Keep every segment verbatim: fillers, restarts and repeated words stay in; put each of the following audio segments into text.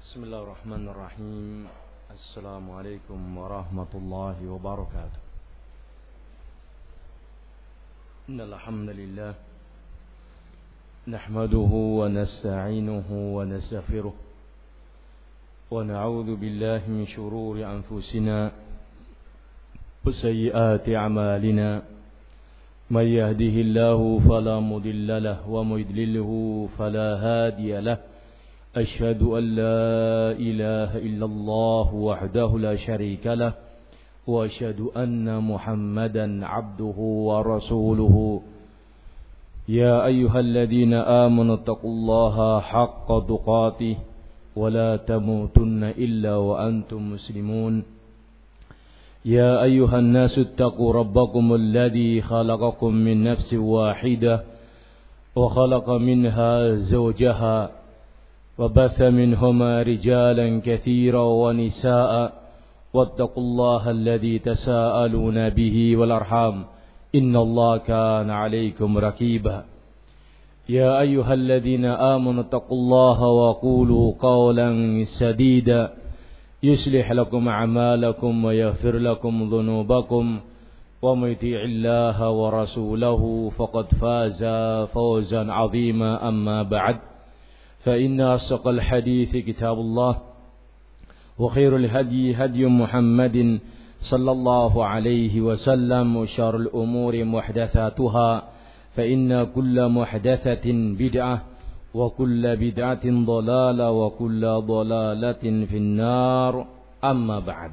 بسم الله الرحمن الرحيم. السلام عليكم ورحمة الله وبركاته. إن الحمد لله نحمده ونستعينه ونستغفره ونعوذ بالله من شرور أنفسنا وسيئات أعمالنا. من يهده الله فلا مضل له ومن يضلله فلا هادي له. أشهد أن لا إله إلا الله وحده لا شريك له وأشهد أن محمدا عبده ورسوله. يا أيها الذين آمنوا اتقوا الله حق تقاته ولا تموتن إلا وأنتم مسلمون. يا أيها الناس اتقوا ربكم الذي خلقكم من نفس واحدة وخلق منها زوجها وبث منهما رجالا كثيرا ونساء واتقوا الله الذي تساءلون به والأرحام إن الله كان عليكم رقيبا. يا أيها الذين آمنوا اتقوا الله وقولوا قولا سديدا يصلح لكم أعمالكم ويغفر لكم ذنوبكم ومن يطع الله ورسوله فقد فاز فوزا عظيما. أما بعد فإن أصدق الحديث كتاب الله وخير الهدي هدي محمد صلى الله عليه وسلم وشر الأمور محدثاتها فإن كل محدثة بدعة وكل بدعة ضلالة وكل ضلالة في النار. أما بعد.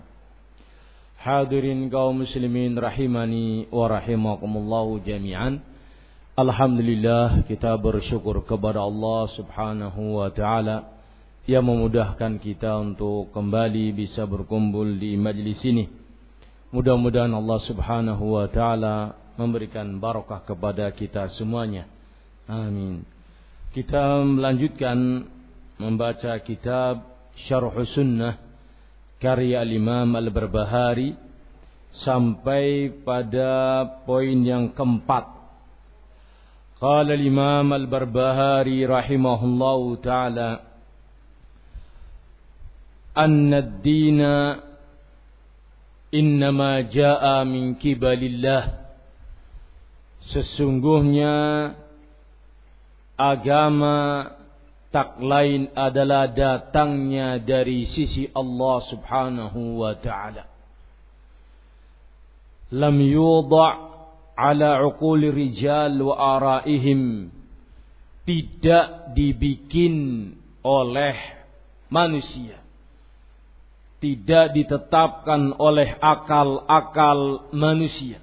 Hadirin kaum muslimin rahimani wa rahimakumullahu jami'an. Alhamdulillah, kita bersyukur kepada Allah subhanahu wa ta'ala yang memudahkan kita untuk kembali bisa berkumpul di majlis ini. Mudah-mudahan Allah subhanahu wa ta'ala memberikan barakah kepada kita semuanya. Amin. Kita melanjutkan membaca kitab Syarh Sunnah karya Al-Imam Al-Barbahari sampai pada poin yang keempat. قال الإمام البربهاري رحمه الله تعالى أن الدين إنما جاء من قبل الله. Sesungguhnya agama tak lain adalah datangnya dari sisi Allah subhanahu wa ta'ala. Lam yudha' ala uquli rijal wa araihim, tidak dibikin oleh manusia, tidak ditetapkan oleh akal-akal manusia.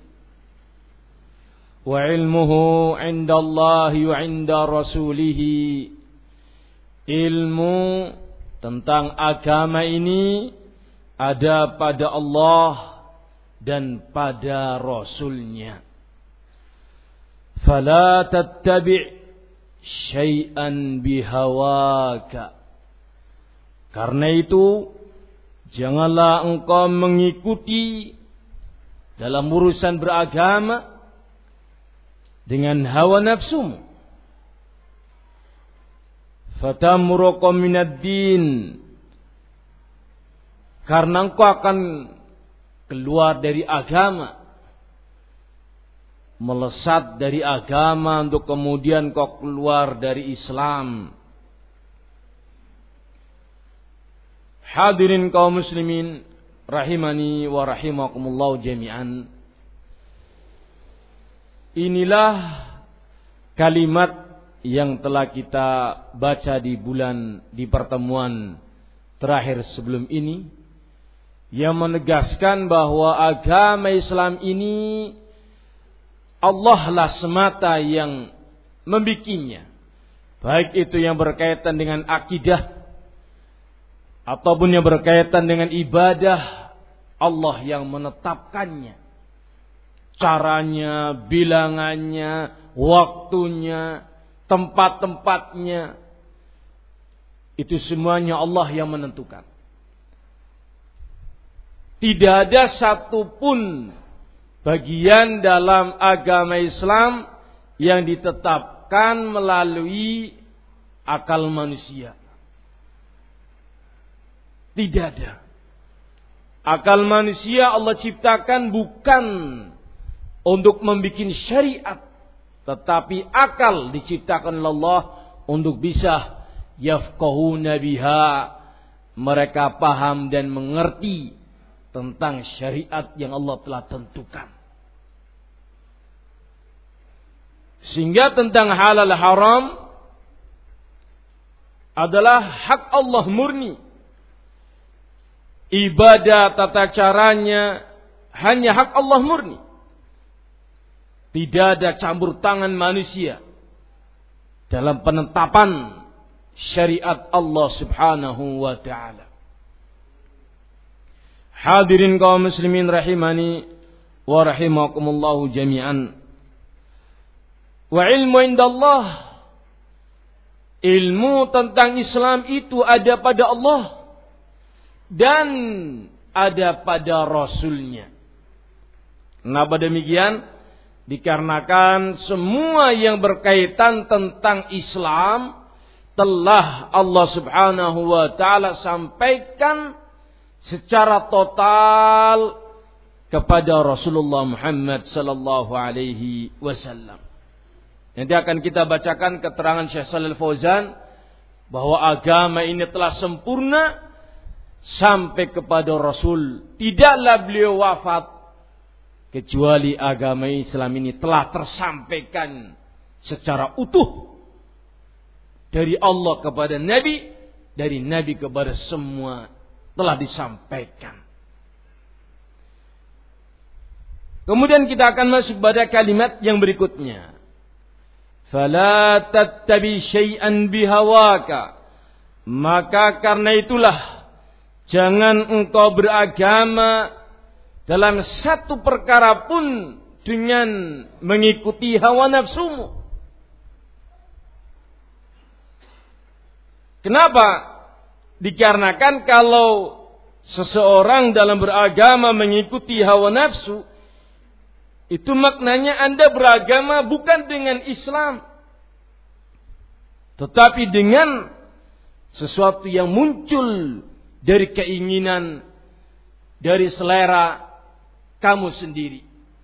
Wa ilmuhu indallahi wa inda rasulihi, ilmu tentang agama ini ada pada Allah dan pada Rasulnya. Fala tattabi' syai'an bihawaka. Karena itu janganlah engkau mengikuti dalam urusan beragama dengan hawa nafsumu. Fatamruqa minad din, karena engkau akan keluar dari agama, melesat dari agama untuk kemudian kau keluar dari Islam. Hadirin kaum muslimin rahimani wa rahimakumullah jami'an. Inilah kalimat yang telah kita baca di bulan di pertemuan terakhir sebelum ini, yang menegaskan bahwa agama Islam ini Allah lah semata yang membikinnya, baik itu yang berkaitan dengan akidah ataupun yang berkaitan dengan ibadah. Allah yang menetapkannya, caranya, bilangannya, waktunya, tempat-tempatnya, itu semuanya Allah yang menentukan. Tidak ada satupun bagian dalam agama Islam yang ditetapkan ditetapkan melalui akal manusia. Tidak ada. Akal manusia Allah ciptakan bukan untuk membuat syariat, tetapi akal diciptakan oleh Allah untuk bisa yafqahuna biha, mereka paham dan mengerti tentang syariat yang Allah telah tentukan. Sehingga tentang halal haram adalah hak Allah murni. Ibadah tata caranya hanya hak Allah murni. Tidak ada campur tangan manusia dalam penetapan syariat Allah Subhanahu wa ta'ala. Hadirin kaum muslimin rahimani wa rahimakumullahu jami'an. Wa ilmu indallah, ilmu tentang Islam itu ada pada Allah dan ada pada Rasulnya. Kenapa demikian? Dikarenakan semua yang berkaitan tentang Islam telah Allah Subhanahu wa ta'ala sampaikan secara total kepada Rasulullah Muhammad sallallahu alaihi wasallam. Nanti akan kita bacakan keterangan Syekh Shalal Fauzan bahwa agama ini telah sempurna sampai kepada Rasul. Tidaklah beliau wafat kecuali agama Islam ini telah tersampaikan secara utuh dari Allah kepada Nabi, dari Nabi kepada semua telah disampaikan. Kemudian kita akan masuk pada kalimat yang berikutnya. Fala tattabi syai'an bihawaka. Maka karena itulah jangan engkau beragama dalam satu perkara pun dengan mengikuti hawa nafsumu. Kenapa? Dikarenakan kalau seseorang dalam beragama mengikuti hawa nafsu, itu maknanya Anda beragama bukan dengan Islam, tetapi dengan sesuatu yang muncul dari keinginan, dari selera kamu sendiri.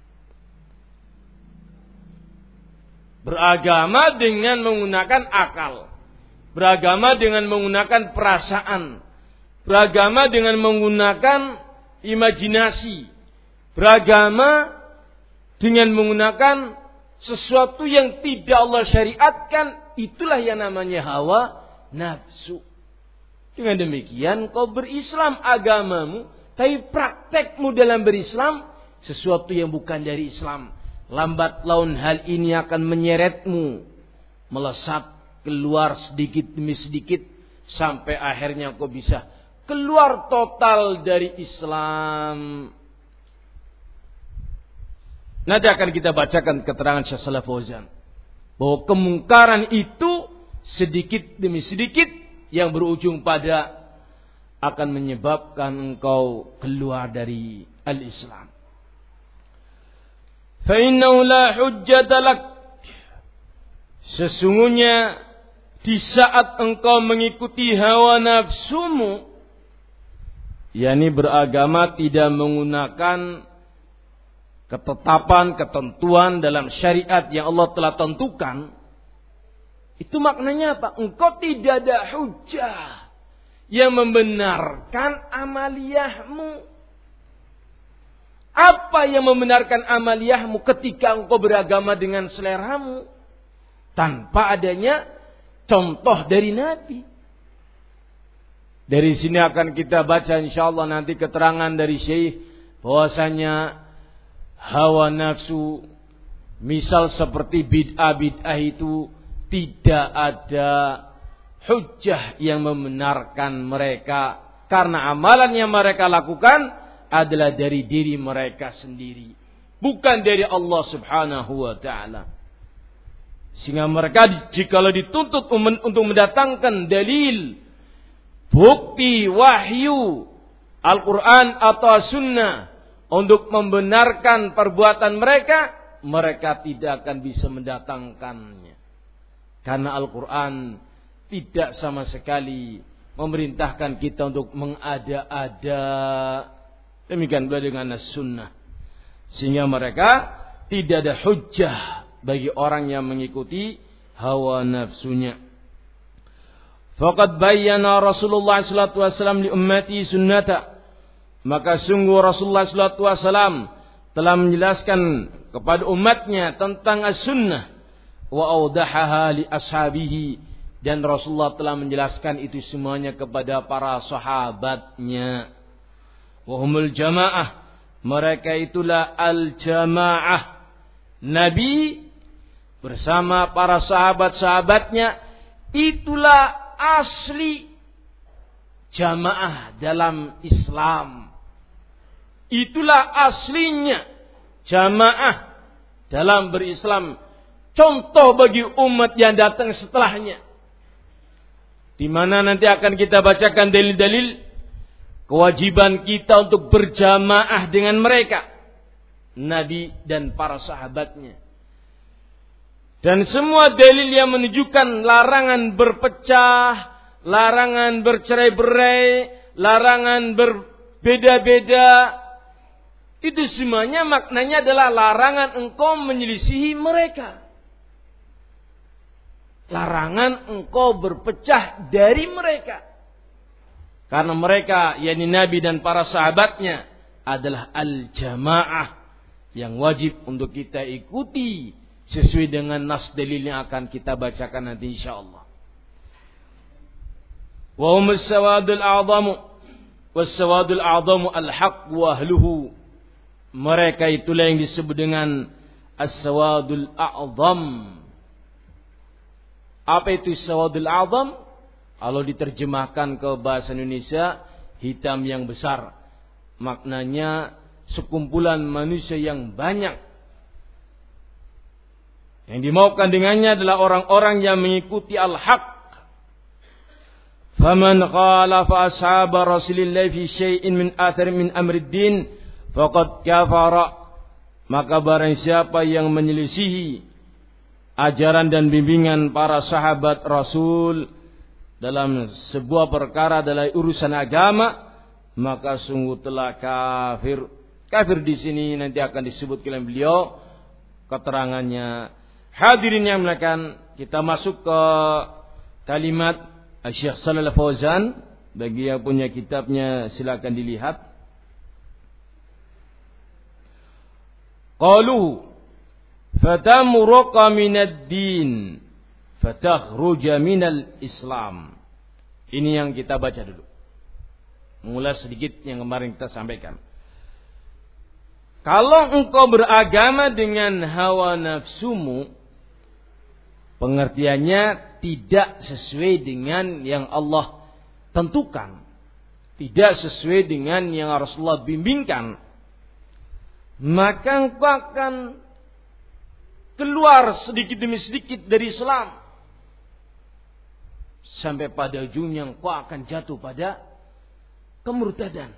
Beragama dengan menggunakan akal, beragama dengan menggunakan perasaan, beragama dengan menggunakan imajinasi, beragama dengan menggunakan sesuatu yang tidak Allah syariatkan, itulah yang namanya hawa nafsu. Dengan demikian kau berislam agamamu, tapi praktekmu dalam berislam sesuatu yang bukan dari Islam. Lambat laun hal ini akan menyeretmu, melesat keluar sedikit demi sedikit sampai akhirnya kau bisa keluar total dari Islam. Nanti akan kita bacakan keterangan Syekh Shalal Fauzan bahwa kemungkaran itu sedikit demi sedikit yang berujung pada akan menyebabkan engkau keluar dari al-Islam. Fa innahu la hujjata lak. Sesungguhnya di saat engkau mengikuti hawa nafsumu, yakni beragama tidak menggunakan ketetapan, ketentuan dalam syariat yang Allah telah tentukan, itu maknanya apa? Engkau tidak ada hujjah yang membenarkan amaliyahmu. Apa yang membenarkan amaliyahmu ketika engkau beragama dengan seleramu tanpa adanya contoh dari Nabi? Dari sini akan kita baca insyaallah nanti keterangan dari Syekh bahwasanya hawa nafsu, misal seperti bid'ah-bid'ah itu tidak ada hujjah yang membenarkan mereka, karena amalan yang mereka lakukan adalah dari diri mereka sendiri, bukan dari Allah Subhanahu wa ta'ala. Sehingga mereka jikalau dituntut untuk mendatangkan dalil, bukti, wahyu Al-Quran atau Sunnah untuk membenarkan perbuatan mereka, mereka tidak akan bisa mendatangkannya. Karena Al-Quran tidak sama sekali memerintahkan kita untuk mengada-ada. Demikian pula dengan as-sunnah. Sehingga mereka tidak ada hujjah bagi orang yang mengikuti hawa nafsunya. Faqad bayyana Rasulullah sallallahu alaihi wasallam li ummati sunnata. Maka sungguh Rasulullah sallallahu alaihi wasallam telah menjelaskan kepada umatnya tentang as-sunnah wa awdahaha li ashabihi, dan Rasulullah telah menjelaskan itu semuanya kepada para sahabatnya. Wa humul jamaah, mereka itulah al-jamaah. Nabi bersama para sahabat-sahabatnya itulah asli jamaah dalam Islam. Itulah aslinya jamaah dalam berislam. Contoh bagi umat yang datang setelahnya, di mana nanti akan kita bacakan dalil-dalil kewajiban kita untuk berjamaah dengan mereka, Nabi dan para sahabatnya. Dan semua dalil yang menunjukkan larangan berpecah, larangan bercerai-berai, larangan berbeda-beda, itu semuanya maknanya adalah larangan engkau menyelisihi mereka. Larangan engkau berpecah dari mereka. Karena mereka, yakni Nabi dan para sahabatnya, adalah al-jamaah yang wajib untuk kita ikuti sesuai dengan nas dalil yang akan kita bacakan nanti insyaallah. Wa hum as-sawadul a'zamu was-sawadul a'zamu al-haq wa ahluhu. Mereka itulah yang disebut dengan as-sawadul a'zam. Apa itu as-sawadul a'zam? Kalau diterjemahkan ke bahasa Indonesia, hitam yang besar. Maknanya sekumpulan manusia yang banyak. Yang dimaukan dengannya adalah orang-orang yang mengikuti al-haq. Faman khalafa ashab Rasulillah fi syai'in min athar min amrid din faqad kafara. Maka barang siapa yang menyelisihi ajaran dan bimbingan para sahabat Rasul dalam sebuah perkara dalam urusan agama, maka sungguh telah kafir. Kafir di sini nanti akan disebut oleh beliau keterangannya. Hadirin yang muliakan, kita masuk ke kalimat Syekh Shalal Fauzan. Bagi yang punya kitabnya silakan dilihat. Qalu fatamruqa minad din fatakhruja minal Islam. Ini yang kita baca dulu. Mulai sedikit yang kemarin kita sampaikan. Kalau engkau beragama dengan hawa nafsumu, pengertiannya tidak sesuai dengan yang Allah tentukan, tidak sesuai dengan yang Rasulullah bimbingkan, maka engkau akan keluar sedikit demi sedikit dari Islam, sampai pada ujungnya engkau akan jatuh pada kemurtadan.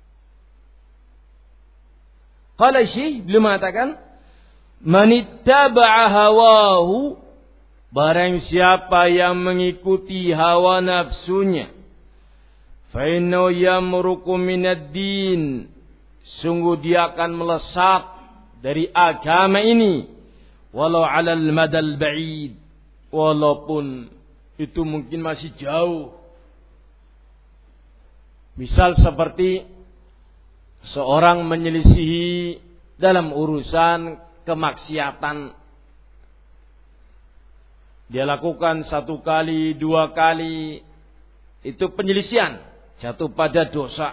Qala Syekh beliau mengatakan, manittaba'a hawahu, barang siapa yang mengikuti hawa nafsunya, fa innahu yamruqu minad din, sungguh dia akan melesat dari agama ini, walau 'alal madal ba'id, walaupun itu mungkin masih jauh. Misal seperti seorang menyelisihi dalam urusan kemaksiatan. Dia lakukan satu kali, dua kali, itu penyelisihan, jatuh pada dosa.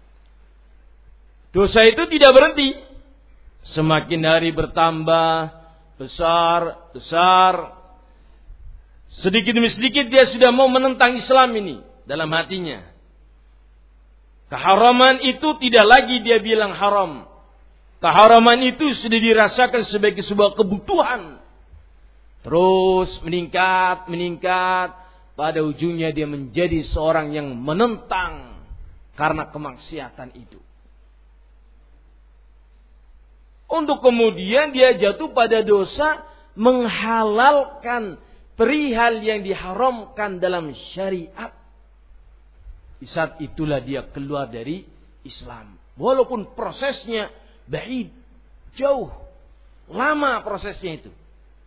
Dosa itu tidak berhenti, semakin hari bertambah, besar, besar. Sedikit demi sedikit dia sudah mau menentang Islam ini dalam hatinya. Keharaman itu tidak lagi dia bilang haram. Keharaman itu sudah dirasakan sebagai sebuah kebutuhan. Terus meningkat, meningkat. Pada ujungnya dia menjadi seorang yang menentang karena kemaksiatan itu. Untuk kemudian dia jatuh pada dosa menghalalkan perihal yang diharamkan dalam syariat. Di saat itulah dia keluar dari Islam. Walaupun prosesnya ba'id, jauh, lama prosesnya itu.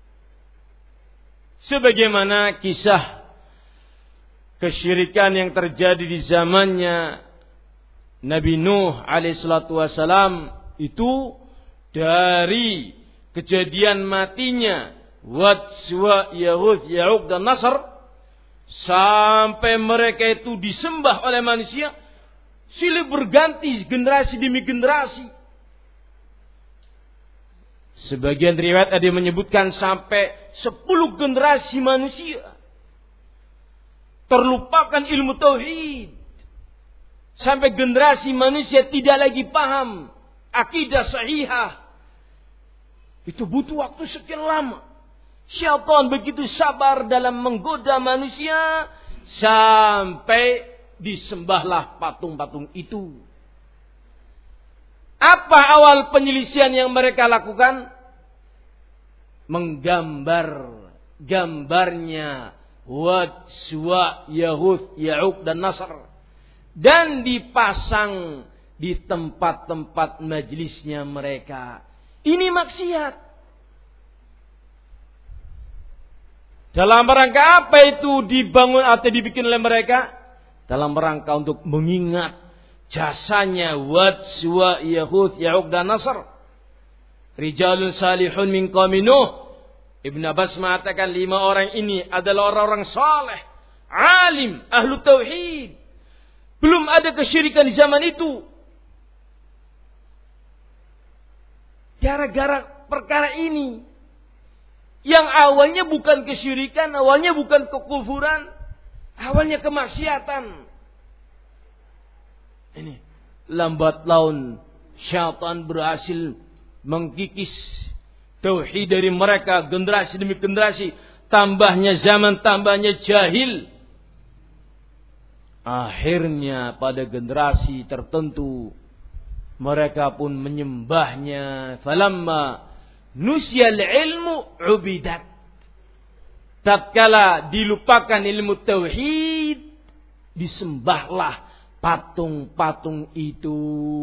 Sebagaimana kisah kesyirikan yang terjadi di zamannya Nabi Nuh alaihissalatu wassalam itu dari kejadian matinya Wad, Suwa, Yahud, Ya'uq dan Nasr sampai mereka itu disembah oleh manusia, silih berganti generasi demi generasi. Sebagian riwayat ada yang menyebutkan sampai sepuluh generasi manusia terlupakan ilmu tauhid. Sampai generasi manusia tidak lagi paham akidah sahihah. Itu butuh waktu sekian lama. Syaitan begitu sabar dalam menggoda manusia sampai disembahlah patung-patung itu. Apa awal penyelisihan yang mereka lakukan? Menggambar gambarnya Wad, Suwa, Yahud, Ya'uq dan Nasr, dan dipasang di tempat-tempat majlisnya mereka. Ini maksiat. Dalam rangka apa itu dibangun atau dibikin oleh mereka? Dalam rangka untuk mengingat jasanya Wad, Suwa, Yahud, Ya'uq dan Nasr. Rijalun salihun min qaumi Nuh. Ibn Abbas mengatakan lima orang ini adalah orang-orang saleh, alim, ahlu tauhid. Belum ada kesyirikan di zaman itu. Gara-gara perkara ini, yang awalnya bukan kesyirikan, awalnya bukan kekufuran, awalnya kemaksiatan. Ini lambat laun syaitan berhasil mengkikis tauhid dari mereka generasi demi generasi. Tambahnya zaman, tambahnya jahil. Akhirnya pada generasi tertentu mereka pun menyembahnya. Falamma nusyal ilmu ubidat. Tatkala dilupakan ilmu tauhid, disembahlah patung-patung itu.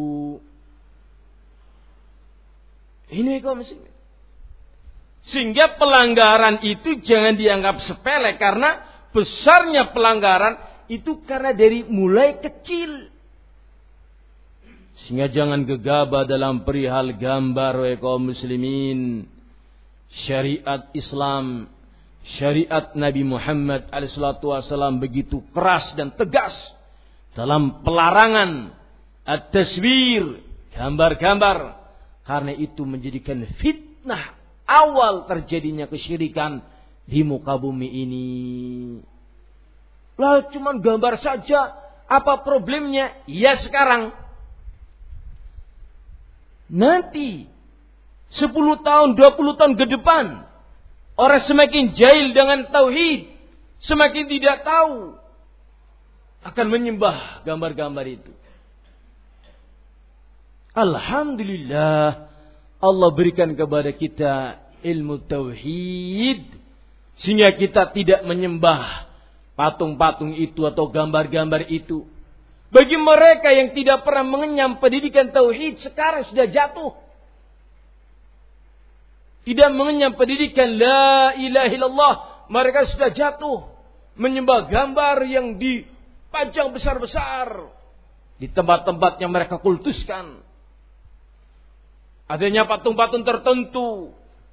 Ini kaum muslimin. Sehingga pelanggaran itu jangan dianggap sepele, karena besarnya pelanggaran itu karena dari mulai kecil. Sehingga jangan gegabah dalam perihal gambar, wahai kaum muslimin. Syariat Islam, syariat Nabi Muhammad alaihi salatu wasallam begitu keras dan tegas dalam pelarangan at-taswir, gambar-gambar, karena itu menjadikan fitnah awal terjadinya kesyirikan di muka bumi ini. Lah cuman gambar saja, apa problemnya? Ya sekarang. Nanti sepuluh tahun, dua puluh tahun ke depan, orang semakin jahil dengan tauhid, semakin tidak tahu, akan menyembah gambar-gambar itu. Alhamdulillah, Allah berikan kepada kita ilmu tauhid, sehingga kita tidak menyembah patung-patung itu atau gambar-gambar itu. Bagi mereka yang tidak pernah mengenyam pendidikan tauhid, sekarang sudah jatuh. Tidak mengenyam pendidikan la ilaha illallah, mereka sudah jatuh menyembah gambar yang dipajang besar-besar di tempat-tempat yang mereka kultuskan. Adanya patung-patung tertentu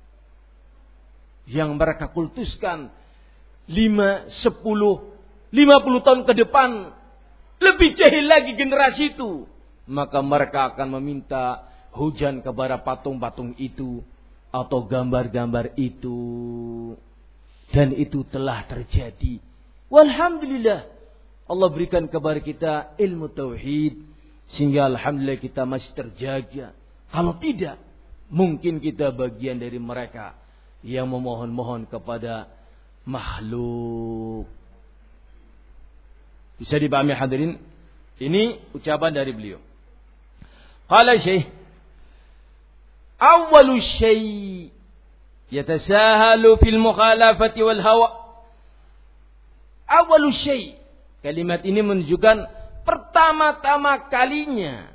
yang mereka kultuskan lima, sepuluh, lima puluh tahun ke depan, lebih jahil lagi generasi itu. Maka mereka akan meminta hujan kepada patung-patung itu atau gambar-gambar itu. Dan itu telah terjadi. Walhamdulillah, Allah berikan kepada kita ilmu tauhid, sehingga alhamdulillah kita masih terjaga. Kalau tidak, mungkin kita bagian dari mereka yang memohon-mohon kepada makhluk. Bisa dipahami hadirin? Ini ucapan dari beliau. Qala Syekh, awwalu syai' yatasahalu fil mukhalafati wal hawa. Awwalu syai'. Kalimat ini menunjukkan pertama-tama kalinya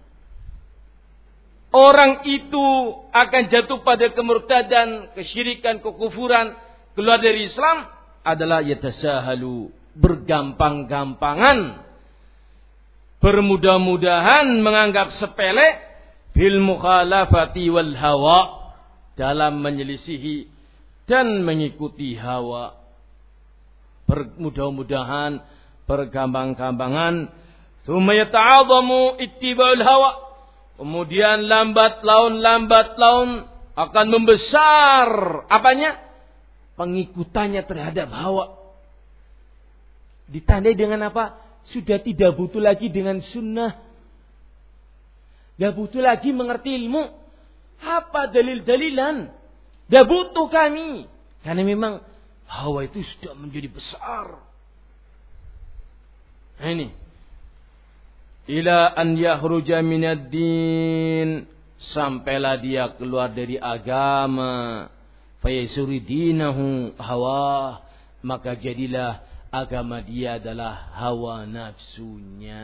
orang itu akan jatuh pada kemurtadan, kesyirikan, kekufuran, keluar dari Islam adalah yatasahalu, bergampang-gampangan, bermudah-mudahan menganggap sepele bil mukhalafati wal hawa, dalam menyelisihi dan mengikuti hawa. Bermudah-mudahan, bergampang-gampangan, tsumma yata'adhamu ittiba'ul hawa, kemudian lambat laun lambat laun akan membesar apanya? Pengikutannya terhadap hawa. Ditandai dengan apa? Sudah tidak butuh lagi dengan sunnah. Tidak butuh lagi mengerti ilmu. Apa dalil-dalilan? Tidak butuh kami. Karena memang hawa itu sudah menjadi besar. Nah ini. Ila an yahruja minad din. Sampailah dia keluar dari agama. Fayasuri dinahu hawa. Maka jadilah agama dia adalah hawa nafsunya.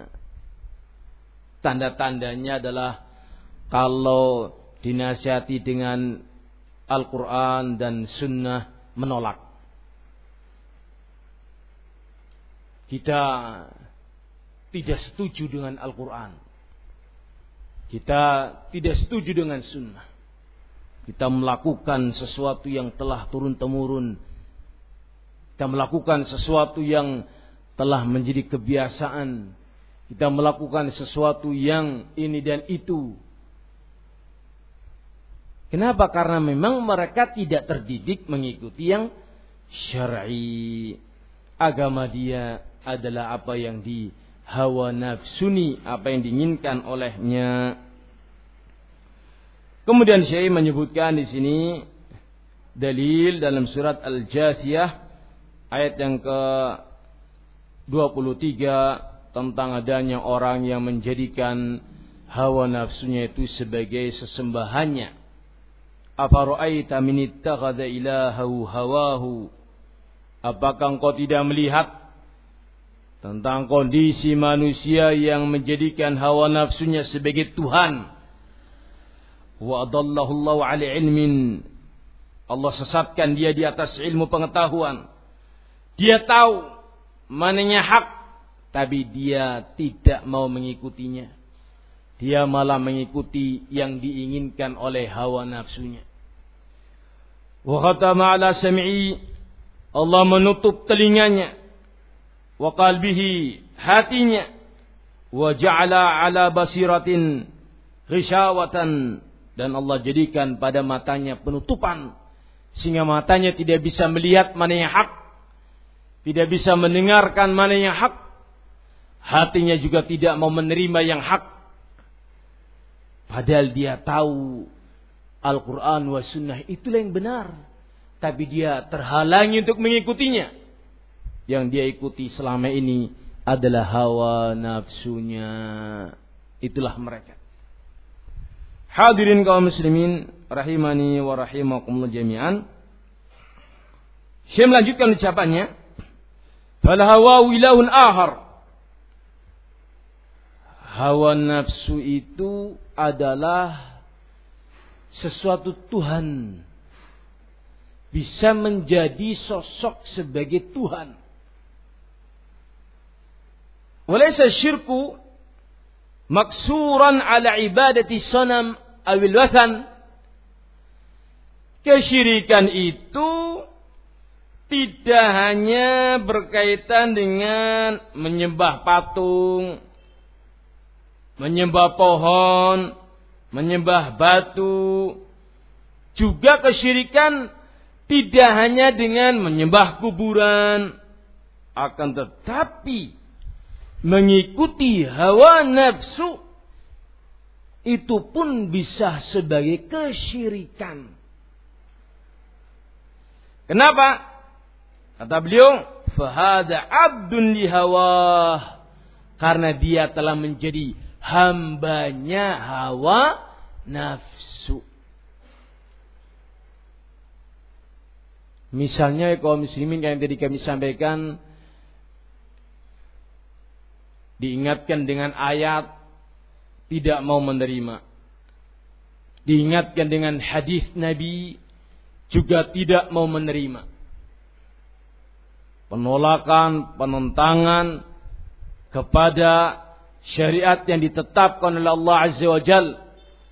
Tanda-tandanya adalah kalau dinasihati dengan Al-Quran dan Sunnah menolak. Kita tidak setuju dengan Al-Quran. Kita tidak setuju dengan Sunnah. Kita melakukan sesuatu yang telah turun-temurun. Kita melakukan sesuatu yang telah menjadi kebiasaan. Kita melakukan sesuatu yang ini dan itu. Kenapa? Karena memang mereka tidak terdidik mengikuti yang syar'i. Agama dia adalah apa yang di hawa nafsuni, apa yang diinginkan olehnya. Kemudian Syekh menyebutkan di sini dalil dalam surat Al-Jasiyah ayat yang ke dua puluh tiga tentang adanya orang yang menjadikan hawa nafsunya itu sebagai sesembahannya. Afara'aita min ittakhadha ilahahu hawahu. Apakah engkau tidak melihat tentang kondisi manusia yang menjadikan hawa nafsunya sebagai Tuhan? Wa adallahu Allahu 'ala ilmin. Allah sesatkan dia di atas ilmu pengetahuan. Dia tahu mananya hak, tapi dia tidak mau mengikutinya. Dia malah mengikuti yang diinginkan oleh hawa nafsunya. Wa khatama ala sam'i. Allah menutup telinganya. Wa qalbihi, hatinya. Wa ja'ala ala basiratin ghishawatan. Dan Allah jadikan pada matanya penutupan. Sehingga matanya tidak bisa melihat mana yang hak. Tidak bisa mendengarkan mana yang hak. Hatinya juga tidak mau menerima yang hak. Padahal dia tahu Al-Quran wa Sunnah itulah yang benar. Tapi dia terhalangi untuk mengikutinya. Yang dia ikuti selama ini adalah hawa nafsunya. Itulah mereka. Hadirin kaum muslimin rahimani wa rahimakumullah jami'an. Syekh melanjutkan ucapannya. Fal hawa ilahun ahar. Hawa nafsu itu adalah sesuatu Tuhan. Bisa menjadi sosok sebagai Tuhan. Walaysa syirku maksuran ala ibadati sanam awil wathan. Kesyirikan itu tidak hanya berkaitan dengan menyembah patung, menyembah pohon, menyembah batu. Juga kesyirikan tidak hanya dengan menyembah kuburan, akan tetapi mengikuti hawa nafsu itu pun bisa sebagai kesyirikan. Kenapa? Kata beliau, fahada abdun li hawah, karena dia telah menjadi hambanya hawa nafsu. Misalnya kaum muslimin yang tadi kami sampaikan, Diingatkan dengan ayat, tidak mau menerima. Diingatkan dengan hadis Nabi, juga tidak mau menerima. Penolakan, penentangan kepada syariat yang ditetapkan oleh Allah Azza wa Jalla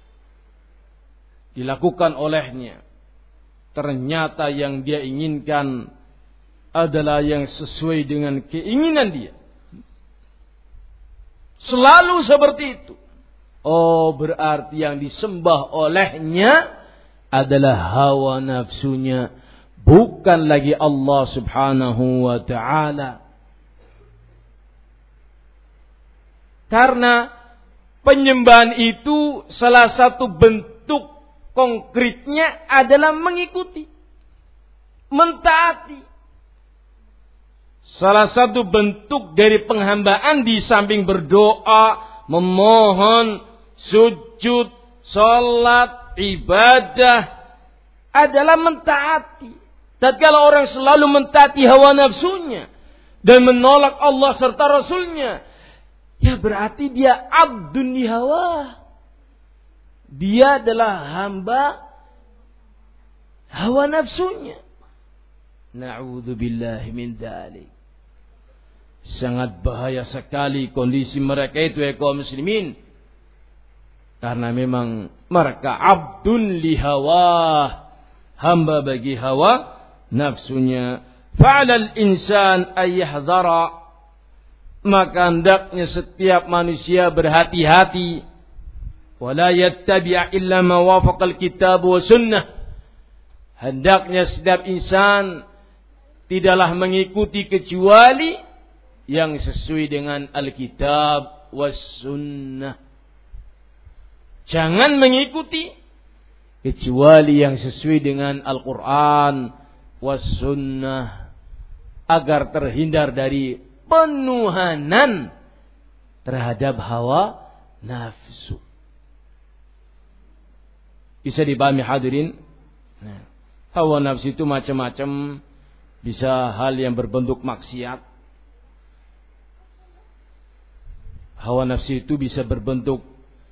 dilakukan olehnya. Ternyata yang dia inginkan adalah yang sesuai dengan keinginan dia. Selalu seperti itu. Oh, berarti yang disembah olehnya adalah hawa nafsunya, bukan lagi Allah Subhanahu wa ta'ala. Karena penyembahan itu salah satu bentuk konkretnya adalah mengikuti, mentaati. Salah satu bentuk dari penghambaan di samping berdoa, memohon, sujud, salat, ibadah adalah mentaati. Tatkala orang selalu mentaati hawa nafsunya dan menolak Allah serta Rasulnya, ya berarti dia abdun li hawa. Dia adalah hamba hawa nafsunya. Na'udzubillahi min dzalik. Sangat bahaya sekali kondisi mereka itu, ya kaum muslimin. Karena memang mereka abdun li hawa, hamba bagi hawa nafsunya. Fa'alal insan ayyahdhara, maka hendaknya setiap manusia berhati-hati. Wala yattabi' illa ma wafaqal kitab wa sunnah. Hendaknya setiap insan tidaklah mengikuti kecuali yang sesuai dengan Alkitab was sunnah. Jangan mengikuti kecuali yang sesuai dengan Al-Quran was sunnah, agar terhindar dari penuhanan terhadap hawa nafsu. Bisa dipahami hadirin? Nah, hawa nafsu itu macam-macam. Bisa hal yang berbentuk maksiat. Hawa nafsu itu bisa berbentuk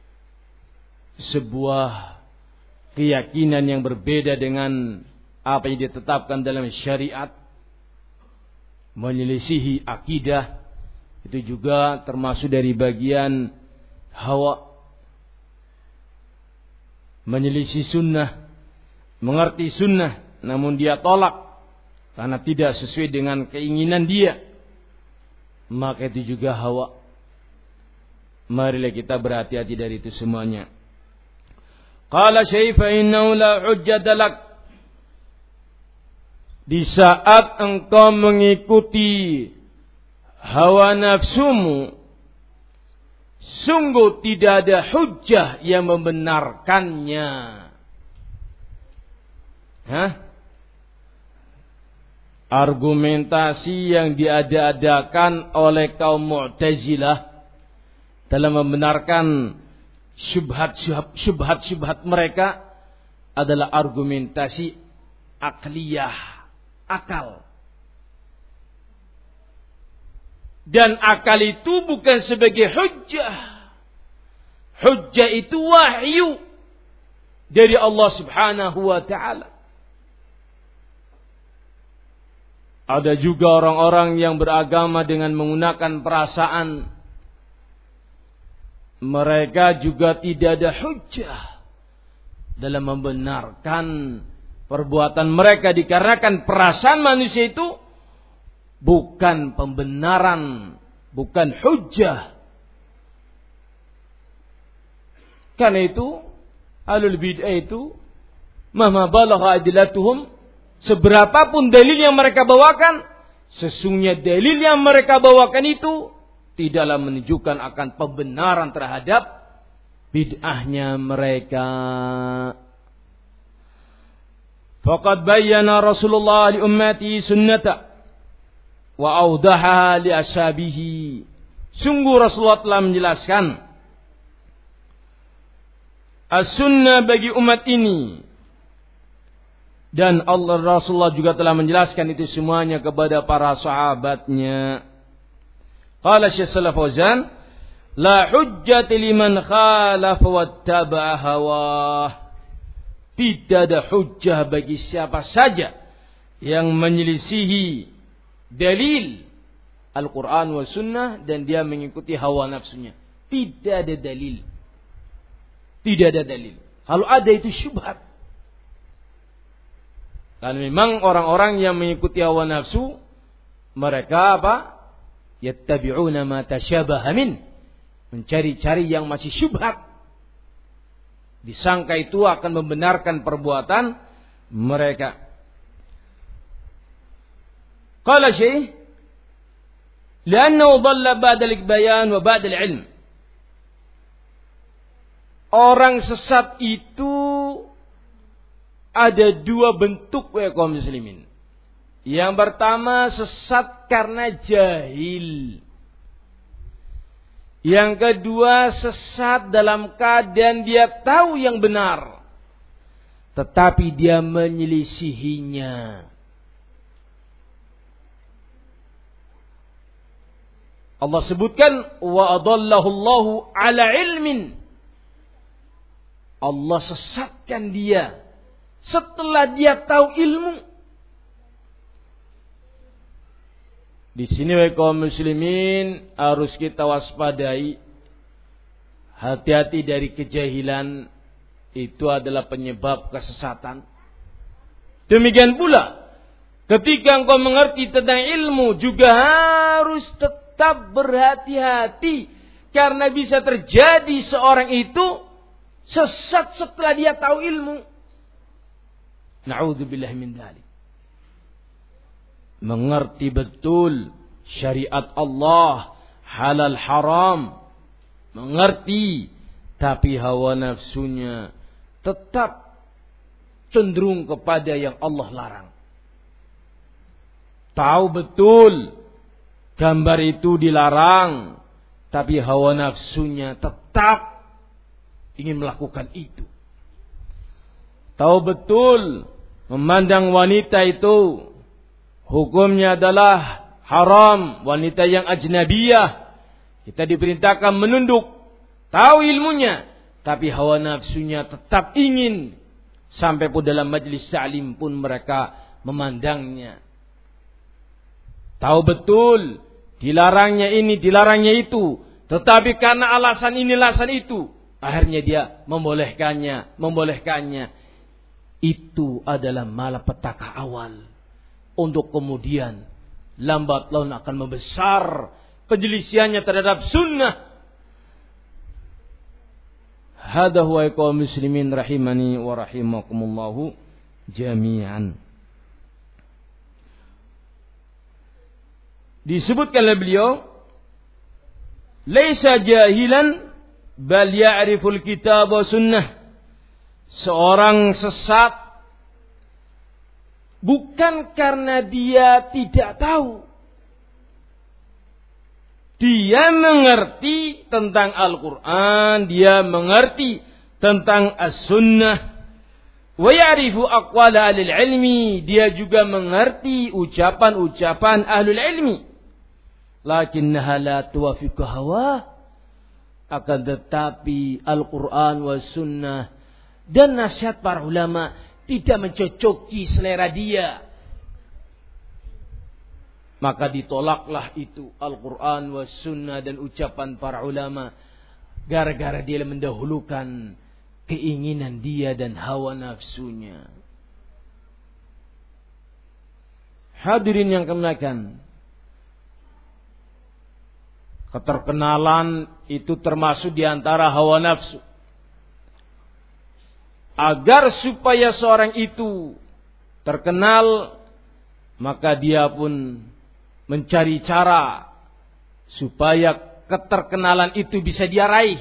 sebuah keyakinan yang berbeda dengan apa yang ditetapkan dalam syariat, menyelisihi akidah. Itu juga termasuk dari bagian hawa. Menyelisih sunnah, mengerti sunnah, namun dia tolak karena tidak sesuai dengan keinginan dia, maka itu juga hawa. Marilah kita berhati-hati dari itu semuanya. Qala Syekh fa innahu la hujjata lak. Di saat engkau mengikuti hawa nafsumu, sungguh tidak ada hujjah yang membenarkannya. Hah? Argumentasi yang diada-adakan oleh kaum Mu'tazilah dalam membenarkan syubhat-syubhat mereka adalah argumentasi akliyah, akal. Dan akal itu bukan sebagai hujjah. Hujjah itu wahyu dari Allah Subhanahu wa ta'ala. Ada juga orang-orang yang beragama dengan menggunakan perasaan. Mereka juga tidak ada hujjah dalam membenarkan perbuatan mereka, dikarenakan perasaan manusia itu bukan pembenaran, bukan hujjah. Karena itu ahlul bid'ah itu mahma balagha adillatuhum, seberapapun dalil yang mereka bawakan, sesungguhnya dalil yang mereka bawakan itu tidaklah menunjukkan akan pembenaran terhadap bid'ahnya mereka. Faqad bayyana Rasulullah li ummati sunnata wa awdaha li ashabihi. Sungguh Rasulullah telah menjelaskan as-sunnah bagi umat ini, dan Allah Rasulullah juga telah menjelaskan itu semuanya kepada para sahabatnya. Qala Syekh Shalih Fauzan, la hujjata liman khalafa wattaba'a hawah. Tidak ada hujjah bagi siapa saja yang menyelisihi dalil Al-Quran wa Sunnah dan dia mengikuti hawa nafsunya. Tidak ada dalil. Tidak ada dalil. Kalau ada itu syubhat. Dan memang orang-orang yang mengikuti hawa nafsu, mereka apa? Yattabi'una ma tasyabaha min. Mencari-cari yang masih syubhat. Disangka itu akan membenarkan perbuatan mereka. Qala Syekh, "Li'annahu dhalla ba'da al-bayan wa ba'da al-'ilm." Orang sesat itu ada dua bentuk ya kaum muslimin. Yang pertama sesat karena jahil. Yang kedua sesat dalam keadaan dia tahu yang benar, tetapi dia menyelisihinya. Allah sebutkan wa adallahu Allahu ala ilmin. Allah sesatkan dia setelah dia tahu ilmu. Di sini kaum muslimin harus kita waspadai, hati-hati dari kejahilan, itu adalah penyebab kesesatan. Demikian pula ketika engkau mengerti tentang ilmu juga harus tetap berhati-hati, karena bisa terjadi seorang itu sesat setelah dia tahu ilmu. Na'udzubillah min dzalik. Mengerti betul syariat Allah, halal haram, mengerti, tapi hawa nafsunya tetap cenderung kepada yang Allah larang. Tahu betul gambar itu dilarang, tapi hawa nafsunya tetap ingin melakukan itu. Tahu betul memandang wanita itu hukumnya adalah haram, wanita yang ajnabiyah. Kita diperintahkan menunduk, tahu ilmunya, tapi hawa nafsunya tetap ingin. Sampai pun dalam majlis ta'lim pun mereka memandangnya. Tahu betul dilarangnya ini, dilarangnya itu, tetapi karena alasan ini, alasan itu, akhirnya dia membolehkannya, membolehkannya. Itu adalah malapetaka awal. Untuk kemudian lambat laun akan membesar penjelisiannya terhadap sunnah. Hada huwa kaum muslimin rahimani wa rahimakumullahu jami'an. Disebutkan oleh beliau, laisa jahilan bal ya'riful kitab wa sunnah. Seorang sesat bukan karena dia tidak tahu. Dia mengerti tentang Al-Quran, dia mengerti tentang As-Sunnah. Wa ya'rifu aqwala ahlil ilmi, dia juga mengerti ucapan-ucapan ahlul ilmi. Lakinnaha la tuwafiqu hawa. Akan tetapi Al-Quran wa Sunnah dan nasihat para ulama tidak mencocoki selera dia. Maka ditolaklah itu Al-Quran wa Sunnah dan ucapan para ulama, gara-gara dia mendahulukan keinginan dia dan hawa nafsunya. Hadirin yang kemuliaan, keterkenalan itu termasuk di antara hawa nafsu. Agar supaya seorang itu terkenal, maka dia pun mencari cara supaya keterkenalan itu bisa dia raih.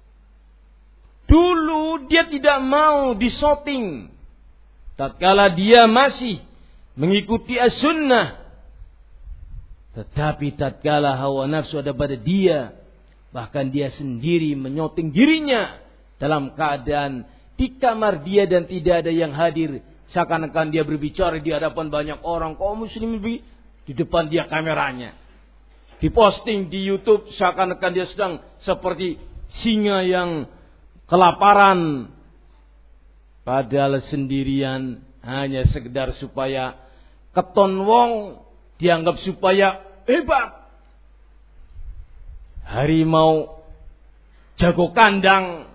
Dulu dia tidak mau disoting, tatkala dia masih mengikuti as-sunnah. Tetapi tatkala hawa nafsu ada pada dia, bahkan dia sendiri menyoting dirinya dalam keadaan di kamar dia dan tidak ada yang hadir. Seakan-akan dia berbicara di hadapan banyak orang, kaum muslimin, di depan dia kameranya. diposting di YouTube seakan-akan dia sedang seperti singa yang kelaparan, padahal sendirian, hanya sekedar supaya keton wong dianggap supaya hebat. Harimau jago kandang.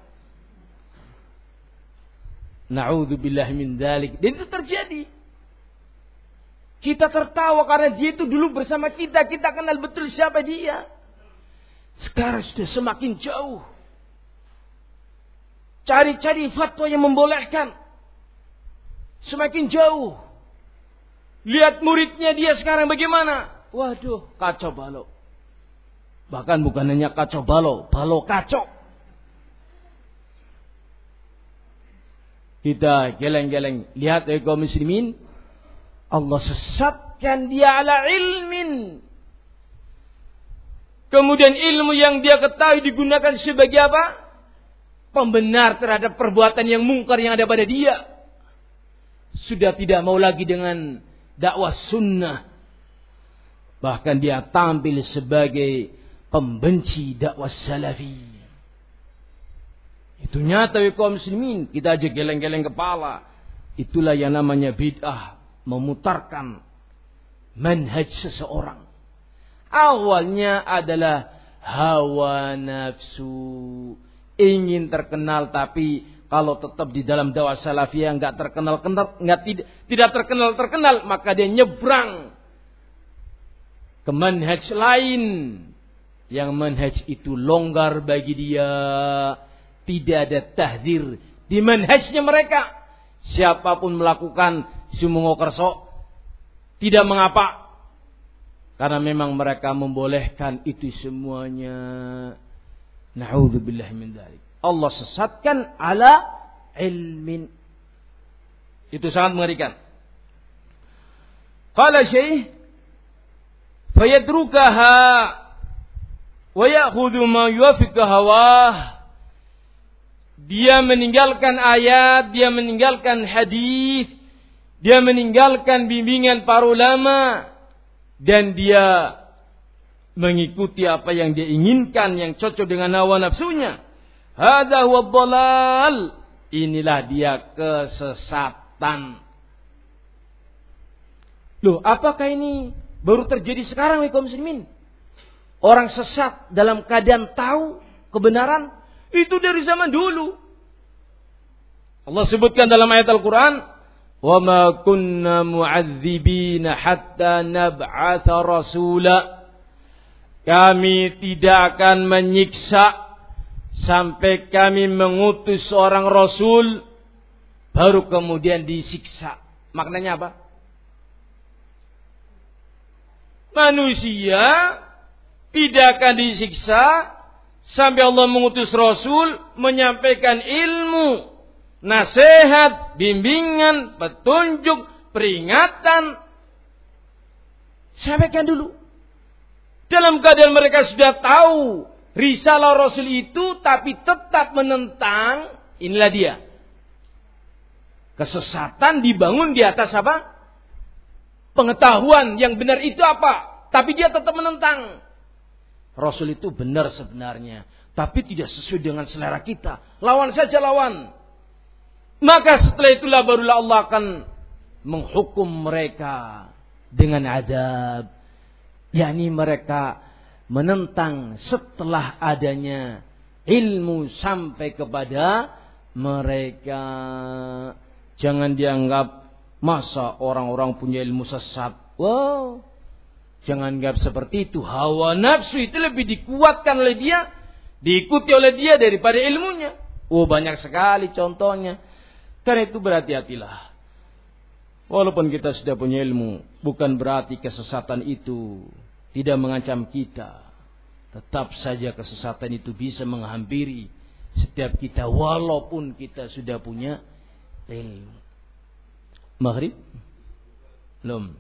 Na'udzubillahi min dzalik. Dan itu terjadi. Kita tertawa karena dia itu dulu bersama kita, kita kenal betul siapa dia. Sekarang sudah semakin jauh. Cari-cari fatwa yang membolehkan. Semakin jauh. Lihat muridnya dia sekarang bagaimana. Waduh, kacau balau. Bahkan bukan hanya kacau balau, balau kacau. Kita geleng-geleng. Lihat ya kaum muslimin. Allah sesatkan dia ala ilmin. Kemudian ilmu yang dia ketahui digunakan sebagai apa? Pembenar terhadap perbuatan yang mungkar yang ada pada dia. Sudah tidak mau lagi dengan dakwah sunnah. Bahkan dia tampil sebagai pembenci dakwah salafi. Itu nyata ya kaum muslimin. Kita aja geleng-geleng kepala. Itulah yang namanya bid'ah. Memutarkan manhaj seseorang. Awalnya adalah hawa nafsu. Ingin terkenal, tapi kalau tetap di dalam dakwah salafiyah nggak terkenal, nggak tidak, tidak terkenal terkenal, maka dia nyebrang ke manhaj lain. Yang manhaj itu longgar bagi dia. Tidak ada tahdzir di manhajnya mereka. Siapapun melakukan sumungo kerso, tidak mengapa. Karena memang mereka membolehkan itu semuanya. Na'udzubillahi min dzalik. Allah sesatkan ala ilmin. Itu sangat mengerikan. Qala Syekh, fayadrukaha wa ya'khudhu ma yuwafiqu hawah. Dia meninggalkan ayat, dia meninggalkan hadis, dia meninggalkan bimbingan para ulama, dan dia mengikuti apa yang dia inginkan, yang cocok dengan hawa nafsunya. Hadza huwa dhalal. Inilah dia kesesatan. Loh, apakah ini baru terjadi sekarang ya kaum muslimin? Orang sesat dalam keadaan tahu kebenaran, itu dari zaman dulu. Allah sebutkan dalam ayat Al-Quran, wa ma kunna mu'adzibina hatta nab'atha rasula. Kami tidak akan menyiksa sampai kami mengutus seorang rasul, baru kemudian disiksa. Maknanya apa? Manusia tidak akan disiksa sampai Allah mengutus rasul menyampaikan ilmu, nasihat, bimbingan, petunjuk, peringatan. Sampaikan dulu. Dalam keadaan mereka sudah tahu risalah rasul itu, tapi tetap menentang. Inilah dia. Kesesatan dibangun di atas apa? Pengetahuan yang benar itu apa? Tapi dia tetap menentang. Rasul itu benar sebenarnya, tapi tidak sesuai dengan selera kita. Lawan saja lawan. Maka setelah itulah barulah Allah akan menghukum mereka dengan azab. Yakni mereka menentang setelah adanya ilmu sampai kepada mereka. Jangan dianggap masa orang-orang punya ilmu sesat. Wow. Jangan anggap seperti itu. Hawa nafsu itu lebih dikuatkan oleh dia, diikuti oleh dia daripada ilmunya. Oh, banyak sekali contohnya. Karena itu berhati-hatilah. Walaupun kita sudah punya ilmu, bukan berarti kesesatan itu tidak mengancam kita. Tetap saja kesesatan itu bisa menghampiri setiap kita walaupun kita sudah punya ilmu. Maghrib? Belum.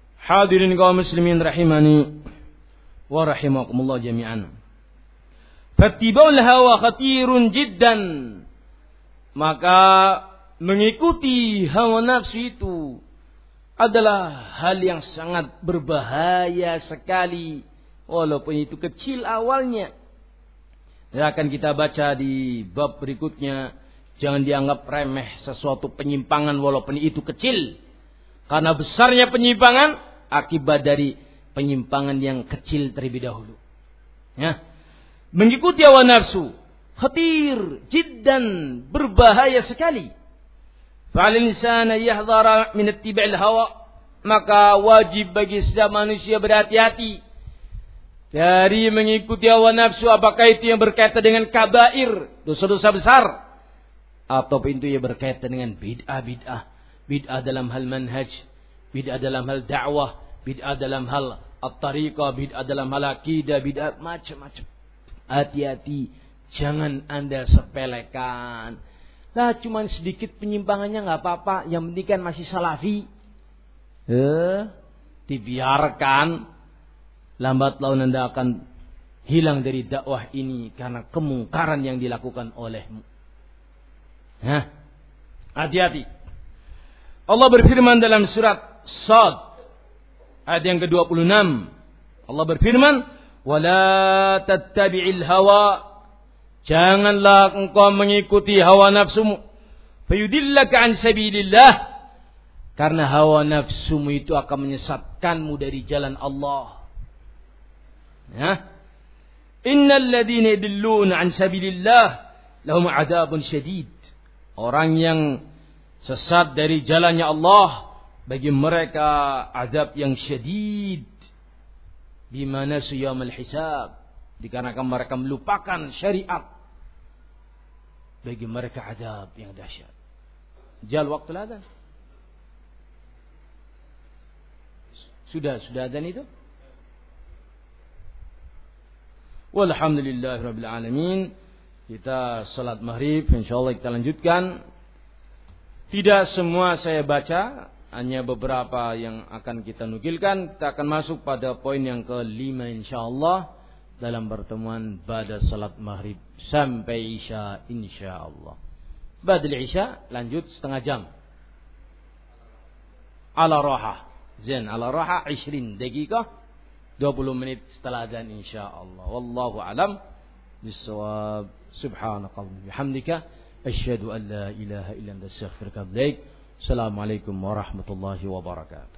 Hadirin kaum muslimin rahimani wa rahimakumullah jami'an. Fattiba'ul hawa khatirun jiddan. Maka mengikuti hawa nafsu itu adalah hal yang sangat berbahaya sekali. Walaupun itu kecil awalnya. Dan akan kita baca di bab berikutnya. Jangan dianggap remeh sesuatu penyimpangan walaupun itu kecil. Karena besarnya penyimpangan akibat dari penyimpangan yang kecil terlebih dahulu. Ya. Mengikuti hawa nafsu khatir jiddan, berbahaya sekali. Fa'al insana yahdhara min ittiba'il hawa, maka wajib bagi setiap manusia berhati-hati dari mengikuti hawa nafsu, apakah itu yang berkaitan dengan kabair, dosa-dosa besar, atau itu yang berkaitan dengan bid'ah-bid'ah, bid'ah dalam hal manhaj, bid'ah dalam hal dakwah, bid'ah dalam hal at-tariqah, bid'ah dalam hal akidah, bid'ah macam-macam. Hati-hati, jangan Anda sepelekan. Lah cuman sedikit penyimpangannya nggak apa-apa, yang penting kan masih salafi. Eh, dibiarkan, lambat laun Anda akan hilang dari dakwah ini karena kemungkaran yang dilakukan olehmu. Hah? Hati-hati. Allah berfirman dalam surat Shad ayat yang ke dua puluh enam. Allah berfirman, "Wala tattabi'il hawa." Janganlah engkau mengikuti hawa nafsumu. Fayudillaka an sabilillah. Karena hawa nafsumu itu akan menyesatkanmu dari jalan Allah. Ya. Innal ladzina yadilluna an sabilillah lahum 'adzabun syadid. Orang yang sesat dari jalannya Allah, bagi mereka azab yang syadid. Bimana suyamal hisab, dikarenakan mereka melupakan syariat, bagi mereka azab yang dahsyat. Jal waktu adzan. Sudah sudah adzan itu? Walhamdulillahirabbil alamin. Kita salat maghrib, insyaallah kita lanjutkan. Tidak semua saya baca, hanya beberapa yang akan kita nukilkan. Kita akan masuk pada poin yang kelima insyaallah dalam pertemuan pada salat maghrib sampai isya insyaallah. Pada isya lanjut setengah jam. Ala raha. Zain ala raha dua puluh dakika, dua puluh menit setelah azan insyaallah. Wallahu alam bisawab. Subhanakallahumma bihamdika asyhadu an la ilaha illa anta astaghfiruka wa atubu ilaik. Assalamualaikum warahmatullahi wabarakatuh.